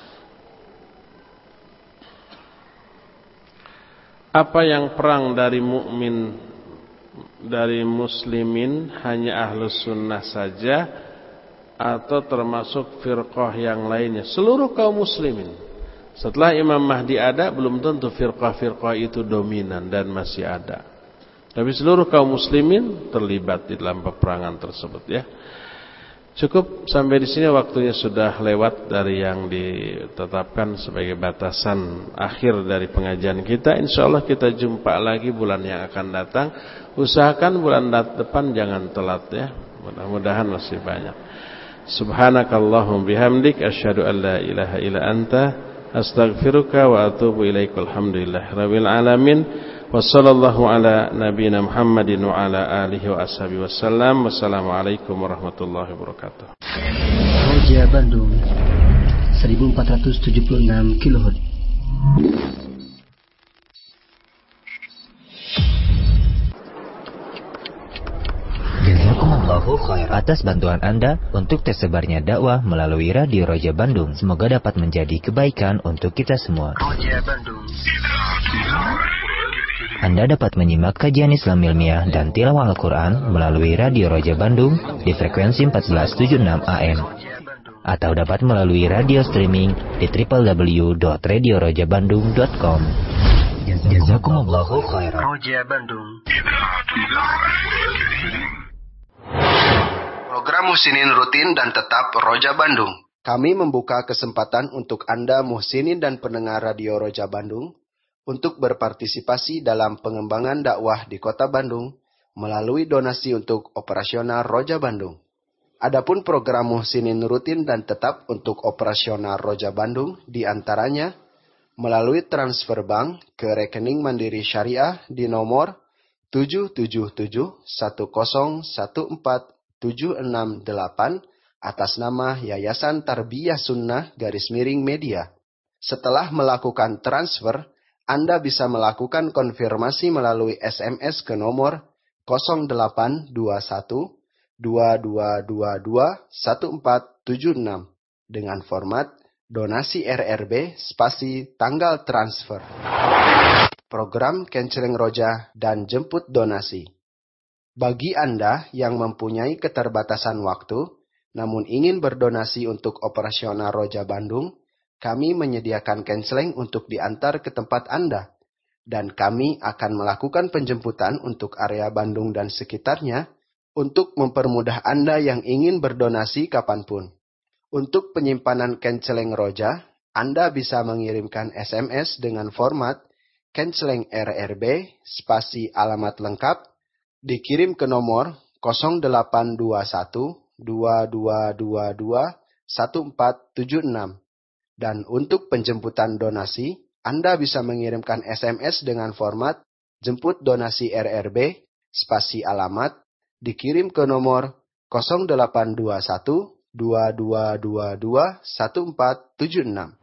Apa yang perang dari mukmin, dari muslimin hanya ahlus sunnah saja, atau termasuk firqah yang lainnya? Seluruh kaum muslimin. Setelah Imam Mahdi ada, belum tentu firqah-firqah itu dominan dan masih ada. Tapi seluruh kaum muslimin terlibat di dalam peperangan tersebut, ya. Cukup sampai di sini, waktunya sudah lewat dari yang ditetapkan sebagai batasan akhir dari pengajian kita. Insyaallah kita jumpa lagi bulan yang akan datang. Usahakan bulan depan jangan telat, ya. Mudah-mudahan masih banyak. Subhanakallahumma bihamdik asyhadu an la ilaha illa anta astaghfiruka wa atubu ilaik. Alhamdulillahirabbil alamin. Wassallallahu ala nabiyyina Muhammadin wa ala alihi wa ashabihi wasallam. Wassalamualaikum warahmatullahi wabarakatuh. Roja Bandung seribu empat ratus tujuh puluh enam kilohertz. Atas bantuan Anda untuk tersebarnya dakwah melalui Radio Roja Bandung, semoga dapat menjadi kebaikan untuk kita semua. Roja Bandung. Anda dapat menyimak kajian Islam ilmiah dan tilawah Al-Quran melalui Radio Roja Bandung di frekuensi empat belas tujuh puluh enam A M, atau dapat melalui radio streaming di w w w dot radio roja bandung dot com. Jazakumullahu khairan. Roja Bandung. Program Muhsinin rutin dan tetap Roja Bandung. Kami membuka kesempatan untuk Anda muhsinin dan pendengar Radio Roja Bandung untuk berpartisipasi dalam pengembangan dakwah di Kota Bandung melalui donasi untuk operasional Roja Bandung. Adapun program muhsinin rutin dan tetap untuk operasional Roja Bandung diantaranya melalui transfer bank ke rekening Mandiri Syariah di nomor tujuh tujuh tujuh satu nol satu empat tujuh enam delapan atas nama Yayasan Tarbiyah Sunnah garis miring media. Setelah melakukan transfer, Anda bisa melakukan konfirmasi melalui S M S ke nomor nol delapan dua satu dua dua dua dua satu empat tujuh enam dengan format donasi R R B spasi tanggal transfer. Program Kenceleng Roja dan jemput donasi. Bagi Anda yang mempunyai keterbatasan waktu, namun ingin berdonasi untuk operasional Roja Bandung, kami menyediakan kenceleng untuk diantar ke tempat Anda. dan kami akan melakukan penjemputan untuk area Bandung dan sekitarnya untuk mempermudah Anda yang ingin berdonasi kapanpun. Untuk penyimpanan Kenceleng Roja, Anda bisa mengirimkan S M S dengan format Kenceleng R R B spasi alamat lengkap dikirim ke nomor nol delapan dua satu dua dua dua dua satu empat tujuh enam. Dan untuk penjemputan donasi, Anda bisa mengirimkan S M S dengan format jemput donasi R R B spasi alamat dikirim ke nomor nol delapan dua satu dua dua dua dua satu empat tujuh enam.